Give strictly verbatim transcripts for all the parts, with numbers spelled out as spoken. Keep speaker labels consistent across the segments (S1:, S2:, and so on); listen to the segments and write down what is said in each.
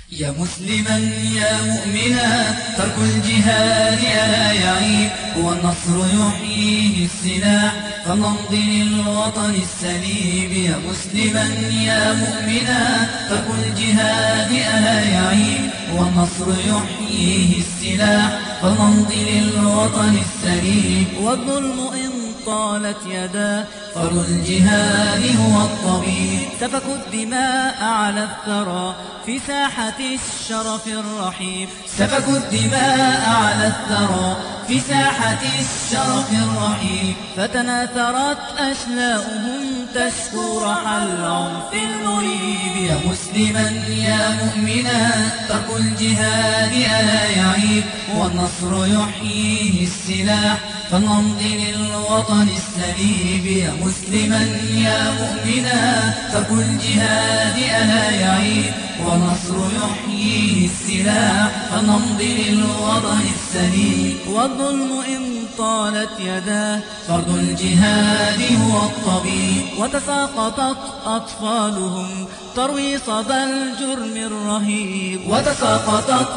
S1: يا مسلما يا مؤمنا ترك الجهاد ألا يعيب، والنصر يحييه السلاح فنمض للوطن السليم. يا مسلما يا مؤمنا ترك الجهاد ألا يعيب، والنصر يحييه السلاح فنمض للوطن السليم.
S2: والظلم إن طالت يداه
S1: فرض الجهاد هو الطبيب،
S2: سفك الدماء على الثرى في ساحة الشرف الرحيم.
S1: سفكوا الدماء على الثرى في ساحة الشرف الرحيم.
S2: فتناثرت أشلاؤهم تشكو رحى العنف المريب.
S1: يا مسلما يا مؤمنا ترك الجهاد ألا يعيب، والنصر يحييه السلاح فنمض للوطن السليم. يا مسلما يا مؤمنا ترك الجهاد ألا يعيب، والنصر يحييه السلاح فنمض للوطن السليم.
S2: والظلم إن طالت يداه
S1: فرض الجهاد هو الطبيب،
S2: وتساقطت أطفالهم تروي صدى الجرم الرهيب.
S1: وتساقطت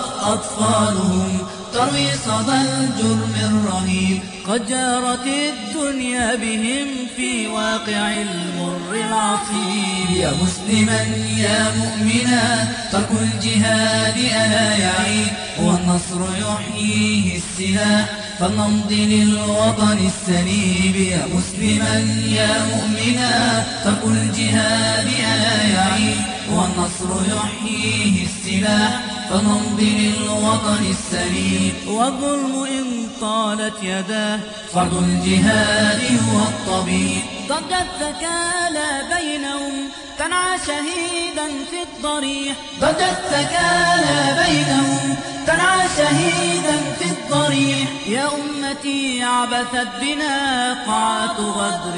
S1: أطفالهم تروي صدى الجرم الرهيب.
S2: قد جارت الدنيا بهم في واقع المر العصيب.
S1: يا مسلما يا مؤمنا ترك الجهاد ألا يعيب، والنصر يحييه السلاح فنمض للوطن السليم. يا مسلما يا مؤمنا ترك الجهاد ألا يعيب، والنصر يحييه السلاح فنمض للوطن السليم.
S2: والظلم إن طالت يداه
S1: فرض الجهاد هو الطبيب،
S2: ضجت ثكالى بينهم تنعى شهيدا في الضريح.
S1: ضجت ثكالى بينهم تنعى شهيدا في الضريح.
S2: يا أمتي عبثت بنا قاعة غدر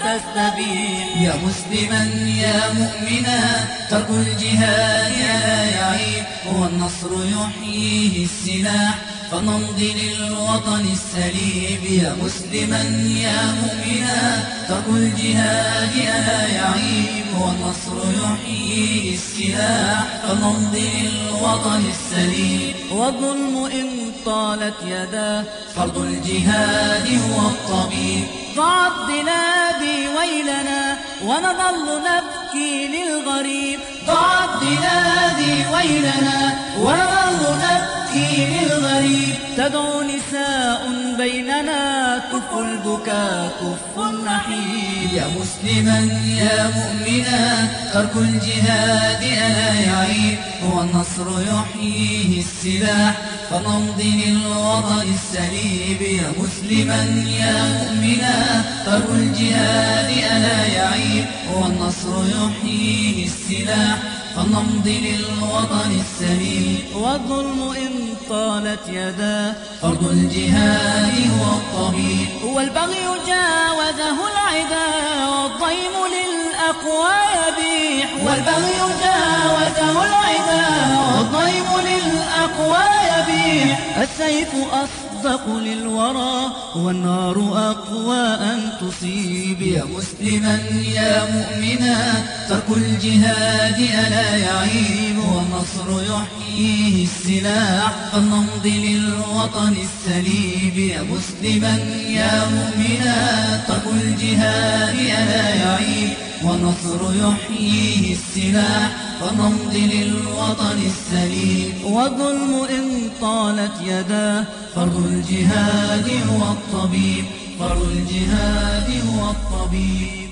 S2: تستبيح.
S1: يا مسلما يا مؤمنا ترك الجهاد ألا يعيب، والنصر يحييه السلاح فنمض للوطن السليم. يا مسلما يا مؤمنا ترك الجهاد ألا يعيب، والنصر يحييه السلاح فنمض للوطن السليم.
S2: والظلم إن طالت يداه
S1: فرض الجهاد هو الطبيب،
S2: ضاعت بلادي ويلنا ونظل نبكي للغريب.
S1: ضاعت بلادي ويلنا ونظل نبكي للغريب.
S2: تدعو نساء بيننا كف البكاء كف النحيب.
S1: يا مسلما يا مؤمنا ترك الجهاد ألا يعيب، والنصر يحييه السلاح فنمض للوطن السليم. يا مسلما يا مؤمنا ترك الجهاد ألا يعيب، والنصر يحييه السلاح فنمض للوطن السليم.
S2: والظلم إن طالت يداه
S1: فرض الجهاد هو الطبيب،
S2: والبغي جاوزه العدا والضيم للأقوى يبيح.
S1: والبغي جاوزه العدا والضيم للأقوى يبيح.
S2: السيف أصدق للورى والنار أقوى أن تصيب.
S1: يا مسلما يا مؤمنا ترك الجهاد ألا يعيب، والنصر يحييه السلاح فنمض للوطن السليم. يا مسلما يا مؤمنا ترك الجهاد ألا يعيب، والنصر يحييه السلاح فنمض للوطن السليم.
S2: والظلم إن طالت يداه
S1: فرض الجهاد هو الطبيب، فرض الجهاد هو الطبيب.